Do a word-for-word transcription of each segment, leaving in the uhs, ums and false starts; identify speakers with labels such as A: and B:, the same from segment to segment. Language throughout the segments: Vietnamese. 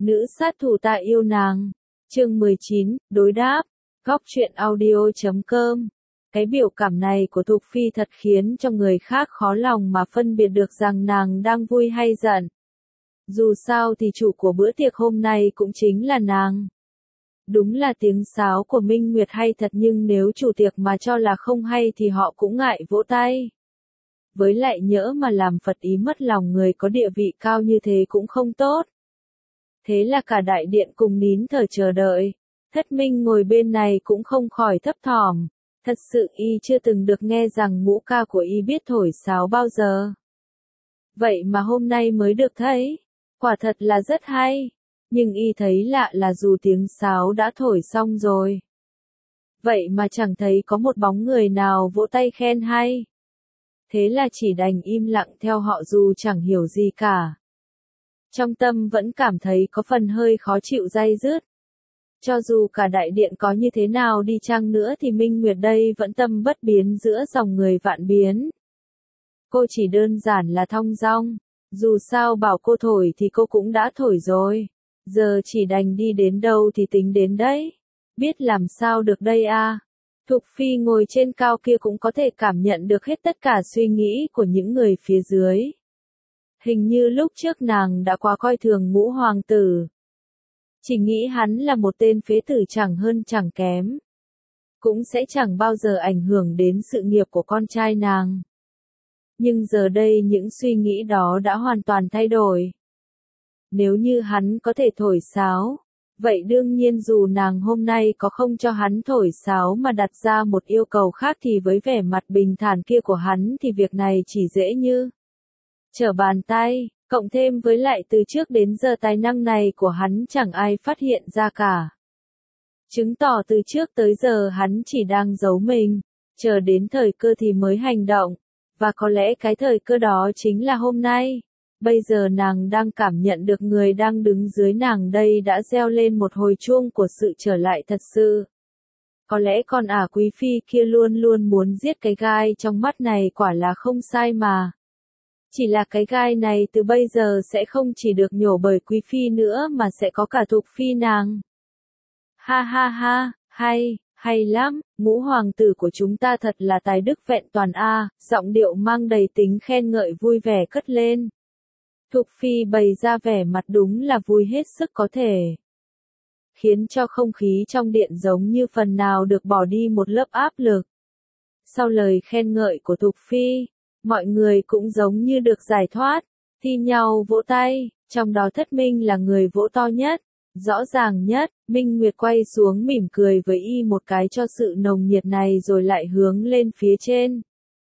A: Nữ sát thủ ta yêu nàng. Chương mười chín, đối đáp. Góc truyện audio chấm com. Cái biểu cảm này của Thục Phi thật khiến cho người khác khó lòng mà phân biệt được rằng nàng đang vui hay giận. Dù sao thì chủ của bữa tiệc hôm nay cũng chính là nàng. Đúng là tiếng sáo của Minh Nguyệt hay thật, nhưng nếu chủ tiệc mà cho là không hay thì họ cũng ngại vỗ tay. Với lại nhỡ mà làm phật ý mất lòng người có địa vị cao như thế cũng không tốt. Thế là cả đại điện cùng nín thở chờ đợi. Thất Minh ngồi bên này cũng không khỏi thấp thỏm. Thật sự y chưa từng được nghe rằng ngũ ca của y biết thổi sáo bao giờ. Vậy mà hôm nay mới được thấy. Quả thật là rất hay. Nhưng y thấy lạ là dù tiếng sáo đã thổi xong rồi. Vậy mà chẳng thấy có một bóng người nào vỗ tay khen hay. Thế là chỉ đành im lặng theo họ dù chẳng hiểu gì cả. Trong tâm vẫn cảm thấy có phần hơi khó chịu day dứt. Cho dù cả đại điện có như thế nào đi chăng nữa thì Minh Nguyệt đây vẫn tâm bất biến giữa dòng người vạn biến. Cô chỉ đơn giản là thong dong. Dù sao bảo cô thổi thì cô cũng đã thổi rồi. Giờ chỉ đành đi đến đâu thì tính đến đấy. Biết làm sao được đây à. Thục Phi ngồi trên cao kia cũng có thể cảm nhận được hết tất cả suy nghĩ của những người phía dưới. Hình như lúc trước nàng đã quá coi thường Ngũ hoàng tử. Chỉ nghĩ hắn là một tên phế tử chẳng hơn chẳng kém. Cũng sẽ chẳng bao giờ ảnh hưởng đến sự nghiệp của con trai nàng. Nhưng giờ đây những suy nghĩ đó đã hoàn toàn thay đổi. Nếu như hắn có thể thổi sáo, vậy đương nhiên dù nàng hôm nay có không cho hắn thổi sáo mà đặt ra một yêu cầu khác thì với vẻ mặt bình thản kia của hắn thì việc này chỉ dễ như trở bàn tay, cộng thêm với lại từ trước đến giờ tài năng này của hắn chẳng ai phát hiện ra cả. Chứng tỏ từ trước tới giờ hắn chỉ đang giấu mình, chờ đến thời cơ thì mới hành động, và có lẽ cái thời cơ đó chính là hôm nay. Bây giờ nàng đang cảm nhận được người đang đứng dưới nàng đây đã reo lên một hồi chuông của sự trở lại thật sự. Có lẽ con ả quý phi kia luôn luôn muốn giết cái gai trong mắt này quả là không sai mà. Chỉ là cái gai này từ bây giờ sẽ không chỉ được nhổ bởi quý phi nữa mà sẽ có cả Thục Phi nàng. Ha ha ha, hay, hay lắm, Ngũ hoàng tử của chúng ta thật là tài đức vẹn toàn a, giọng điệu mang đầy tính khen ngợi vui vẻ cất lên. Thục Phi bày ra vẻ mặt đúng là vui hết sức có thể. Khiến cho không khí trong điện giống như phần nào được bỏ đi một lớp áp lực. Sau lời khen ngợi của Thục Phi, mọi người cũng giống như được giải thoát, thi nhau vỗ tay, trong đó Thất Minh là người vỗ to nhất, rõ ràng nhất. Minh Nguyệt quay xuống mỉm cười với y một cái cho sự nồng nhiệt này rồi lại hướng lên phía trên.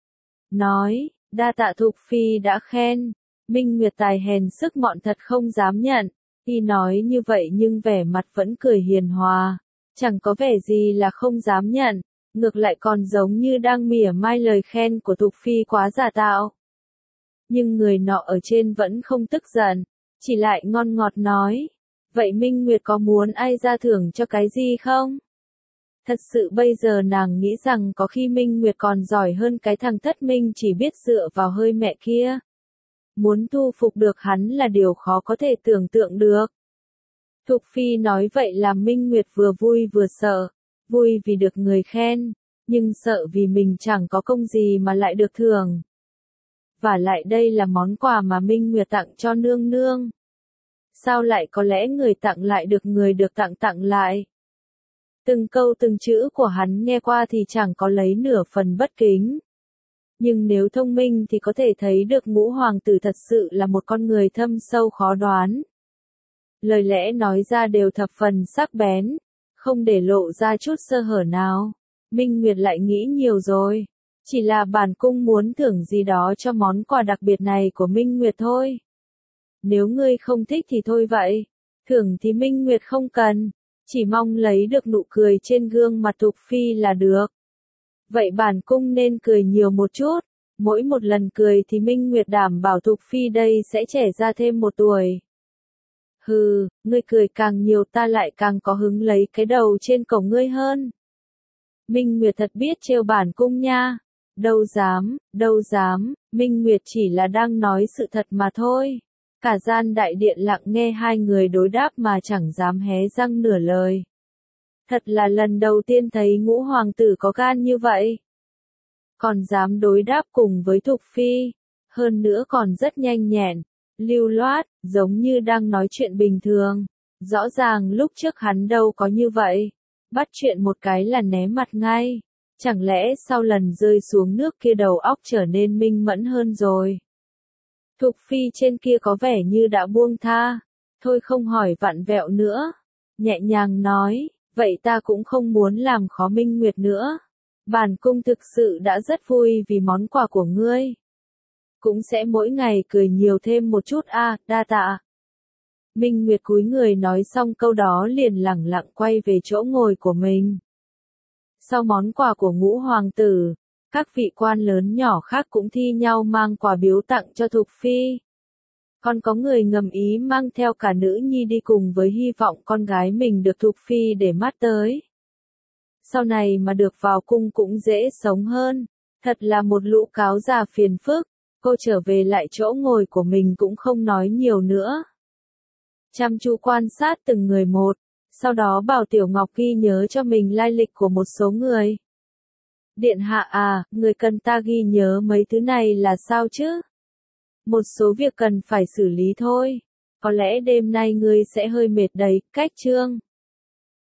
A: Nói, đa tạ Thục Phi đã khen. Minh Nguyệt tài hèn sức mọn thật không dám nhận. Y nói như vậy nhưng vẻ mặt vẫn cười hiền hòa. Chẳng có vẻ gì là không dám nhận. Ngược lại còn giống như đang mỉa mai lời khen của Thục Phi quá giả tạo. Nhưng người nọ ở trên vẫn không tức giận. Chỉ lại ngon ngọt nói. Vậy Minh Nguyệt có muốn ai ra thưởng cho cái gì không? Thật sự bây giờ nàng nghĩ rằng có khi Minh Nguyệt còn giỏi hơn cái thằng Thất Minh chỉ biết dựa vào hơi mẹ kia. Muốn thu phục được hắn là điều khó có thể tưởng tượng được. Thục Phi nói vậy làm Minh Nguyệt vừa vui vừa sợ. Vui vì được người khen, nhưng sợ vì mình chẳng có công gì mà lại được thưởng. Và lại đây là món quà mà Minh Nguyệt tặng cho nương nương. Sao lại có lẽ người tặng lại được người được tặng tặng lại? Từng câu từng chữ của hắn nghe qua thì chẳng có lấy nửa phần bất kính. Nhưng nếu thông minh thì có thể thấy được Ngũ hoàng tử thật sự là một con người thâm sâu khó đoán. Lời lẽ nói ra đều thập phần sắc bén, không để lộ ra chút sơ hở nào. Minh Nguyệt lại nghĩ nhiều rồi. Chỉ là bản cung muốn thưởng gì đó cho món quà đặc biệt này của Minh Nguyệt thôi. Nếu ngươi không thích thì thôi vậy. Thưởng thì Minh Nguyệt không cần. Chỉ mong lấy được nụ cười trên gương mặt Thục Phi là được. Vậy bản cung nên cười nhiều một chút. Mỗi một lần cười thì Minh Nguyệt đảm bảo Thục Phi đây sẽ trẻ ra thêm một tuổi. Hừ, ngươi cười càng nhiều ta lại càng có hứng lấy cái đầu trên cổ ngươi hơn. Minh Nguyệt thật biết trêu bản cung nha. Đâu dám, đâu dám, Minh Nguyệt chỉ là đang nói sự thật mà thôi. Cả gian đại điện lặng nghe hai người đối đáp mà chẳng dám hé răng nửa lời. Thật là lần đầu tiên thấy ngũ hoàng tử có gan như vậy. Còn dám đối đáp cùng với Thục Phi. Hơn nữa còn rất nhanh nhẹn, lưu loát, giống như đang nói chuyện bình thường. Rõ ràng lúc trước hắn đâu có như vậy. Bắt chuyện một cái là né mặt ngay. Chẳng lẽ sau lần rơi xuống nước kia đầu óc trở nên minh mẫn hơn rồi. Thục Phi trên kia có vẻ như đã buông tha. Thôi không hỏi vặn vẹo nữa. Nhẹ nhàng nói, vậy ta cũng không muốn làm khó Minh Nguyệt nữa. Bản cung thực sự đã rất vui vì món quà của ngươi. Cũng sẽ mỗi ngày cười nhiều thêm một chút a, à, đa tạ. Minh Nguyệt cúi người nói xong câu đó liền lẳng lặng quay về chỗ ngồi của mình. Sau món quà của ngũ hoàng tử, các vị quan lớn nhỏ khác cũng thi nhau mang quà biếu tặng cho Thục Phi. Còn có người ngầm ý mang theo cả nữ nhi đi cùng với hy vọng con gái mình được Thục Phi để mắt tới. Sau này mà được vào cung cũng dễ sống hơn. Thật là một lũ cáo già phiền phức. Cô trở về lại chỗ ngồi của mình cũng không nói nhiều nữa. Chăm chú quan sát từng người một. Sau đó bảo Tiểu Ngọc ghi nhớ cho mình lai lịch của một số người. Điện hạ à, người cần ta ghi nhớ mấy thứ này là sao chứ? Một số việc cần phải xử lý thôi. Có lẽ đêm nay ngươi sẽ hơi mệt đấy, cách chương.